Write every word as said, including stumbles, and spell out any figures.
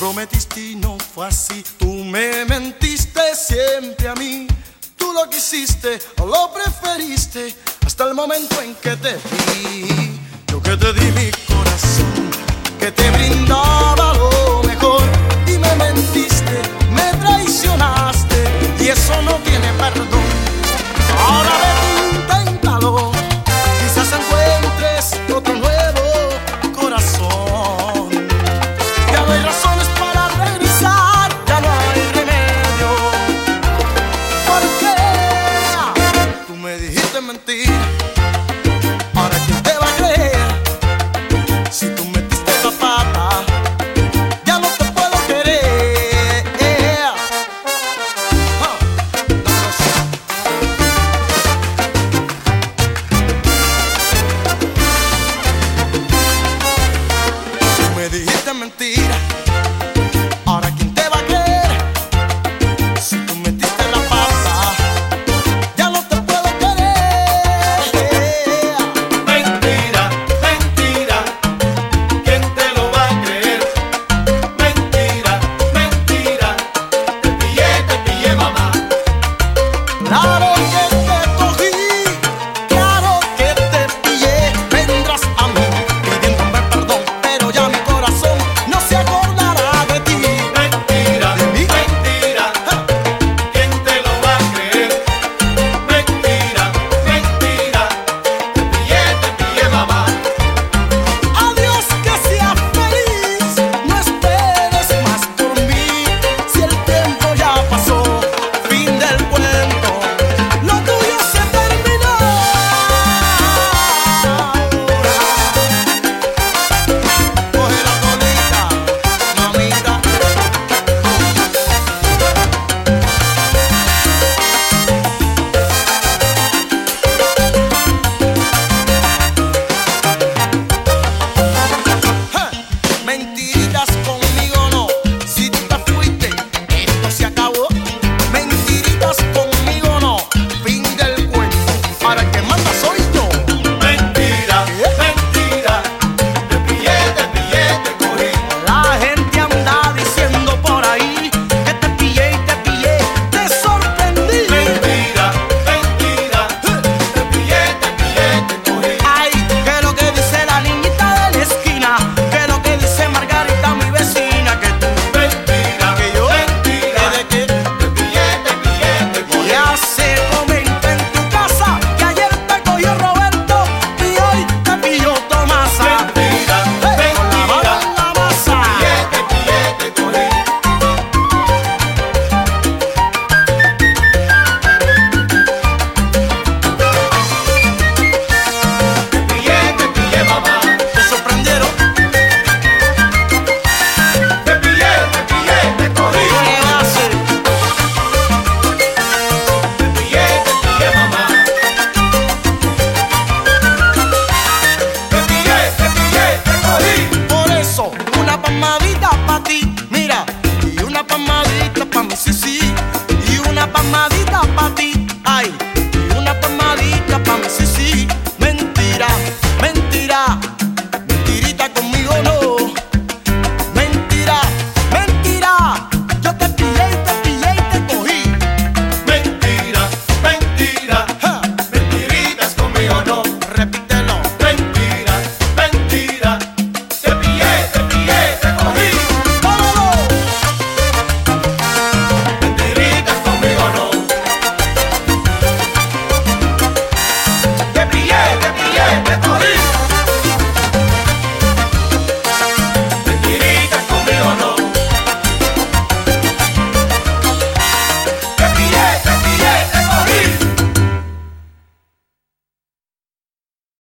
prometiste y no fue así. Tú me mentiste siempre a mí. Tú lo quisiste o lo preferiste hasta el momento en que te vi. Yo que te di mi corazón, que te brindaba lo mejor, y me mentiste, me traicionaste, y eso no tiene perdón. Ahora ven, inténtalo, quizás encuentres otro nuevo corazón. Ya no hay razones para regresar, ya no hay remedio. ¿Por qué? Tú me dijiste mentir. Ahora quién te va a creer si tú metiste la pata. Ya no te puedo querer. Ah, no sé. Tú me dijiste mentira. Ahora quién te va a creer si tú metiste la pata. Ya no te puedo querer. Mentira, mentira, ¿quién te lo va a creer? Mentira, mentira, te pillé, te pillé, mamá. Claro que te cogí, claro que te pillé. Vendrás a mí pidiéndome perdón, pero ya mi corazón no se acordará de ti. Mentira, ¿De mí? mentira, ¿quién te lo va a creer? Mentira, mentira, te pillé, te pillé, mamá. Adiós, que seas feliz, no esperes más por mí. Si el tiempo ya pasó, fin del cuento, lo tuyo se terminó. Coge la colita, mamita. Je, Mentiritas conmigo no, si tú te fuiste, esto se acabó. Mentiritas conmigo no, fin del cuento, ahora el que manda soy yo. Mentira, mentira, te pillé, te pillé, te cogí. La gente anda diciendo por ahí que te pillé y te pillé, te sorprendí. Mentira, mentira, te pillé, te pillé, te cogí. Ay, que lo que dice la niñita de la esquina, que lo que dice Margarita, mi vecina, que tú, Mentira, que yo, mentira, que de que te pillé, te pillé, te cogí. ya se comenta en tu casa que ayer te cogió Roberto y hoy te pilló Tomasa. Mentira, Hey, con la mano en la masa. te pillé, te cogí. Te pillé, te pillé, mamá. Te sorprendieron, Te pillé, te pillé, te cogí. ¿qué va a hacer? Te pillé, te pillé, mamá. Te pillé, te pillé, te cogí. Por eso, una palmadita pa' ti, mira, y una palmadita pa' mí, sí, sí.